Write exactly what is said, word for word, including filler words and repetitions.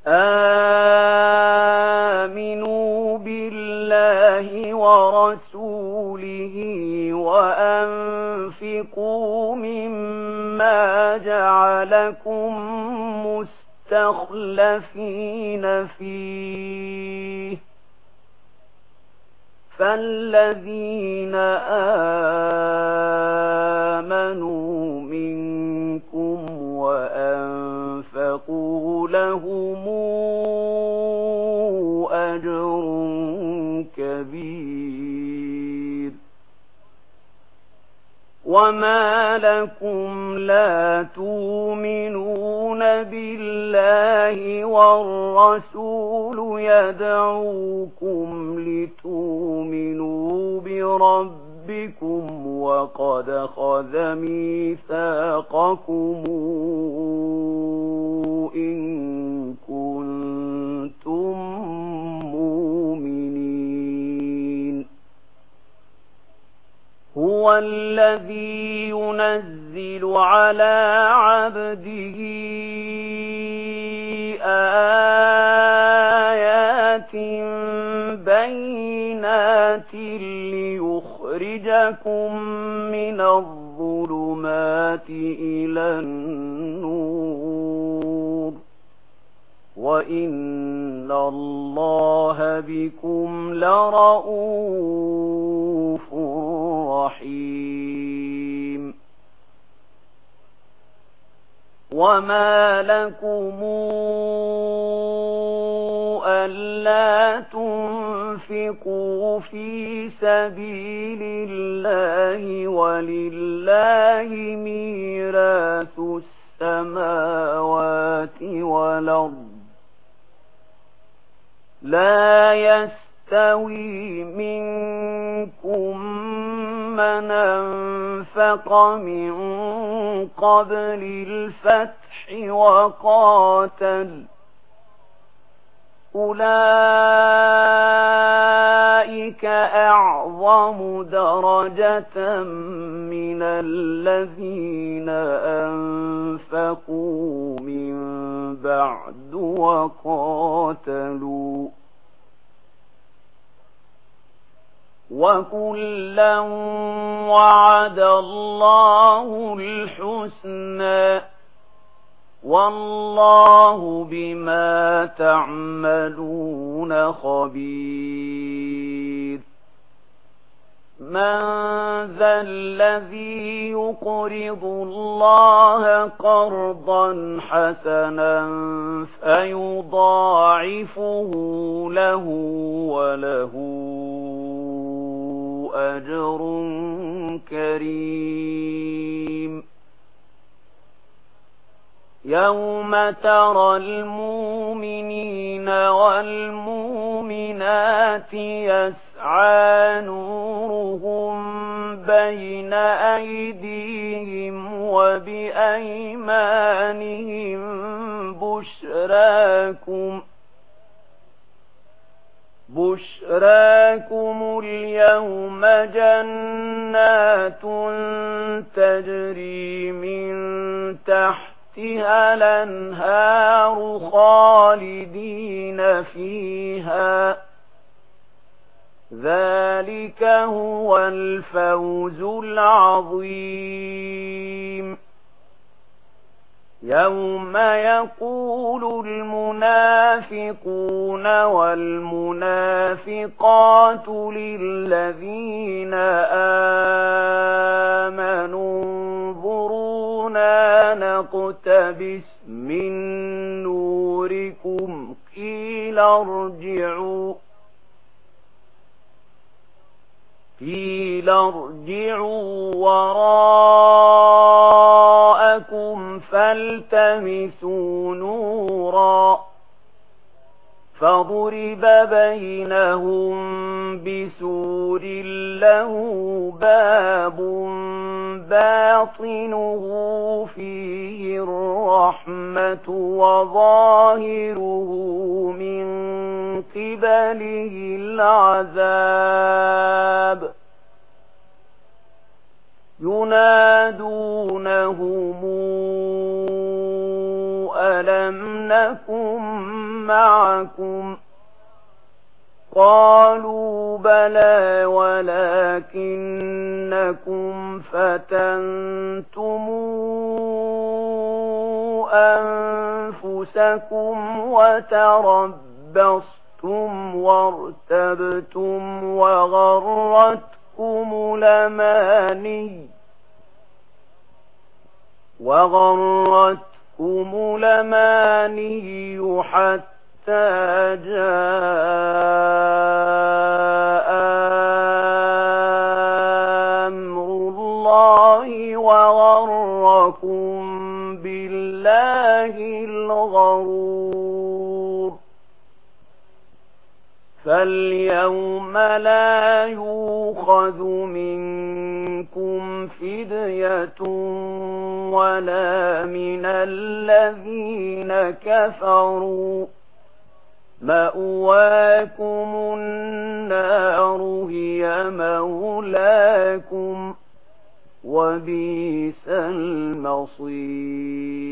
آمنوا بالله ورسوله وأنفقوا مما جعلكم مستخلفين فيه فالذين آمنوا منكم وأنفقوا لهم أجر كبير. وما لكم لا تؤمنون بالله والرسول يدعوكم لتؤمنوا بربكم وقد أخذ ميثاقكم إن كنتم مؤمنين. هو الذي ينزل على عبده آيات بينات ليخرجكم من الظلمات إلى النور وإن الله بكم لرءوف رحيم. وما لكم ألا تنفقوا في سبيل الله ولله ميراث السماوات والأرض لا يستوي منكم من أنفق من قبل الفتح وقاتل أولئك أعظم درجة من الذين أنفقوا من بعد وقاتلوا وكلا وعد الله الحسنى والله بما تعملون خبير. من ذا الذي يقرض الله قرضا حسنا فيضاعفه له وله أجر كريم. يوم ترى المؤمنين والمؤمنات يسعى نورهم بين أيديهم وبأيمانهم بشراكم بشراكم اليوم جنات تجري من تحتها الأنهار خالدين فيها ذلك هو الفوز العظيم. يوم يقول المنافقون والمنافقات للذين آمنوا انظرونا نقتبس من نوركم قيل ارجعوا قيل ارجعوا وراءكم فالتمسوا نورا فضرب بينهم بسور له باب باطنه فيه الرحمة وظاهره من قبله العذاب ينادونهم ألم لم نكن معكم قالوا بلى ولكنكم فتنتم أنفسكم وتربصتم وارتبتم وغرتكم الأماني وغرتكم الأماني حتى جاء أمر الله وغركم بالله الغرور فاليوم لا يؤخذ منكم فدية ولا من الذين كفروا مأواكم النار هي مولاكم وبئس المصير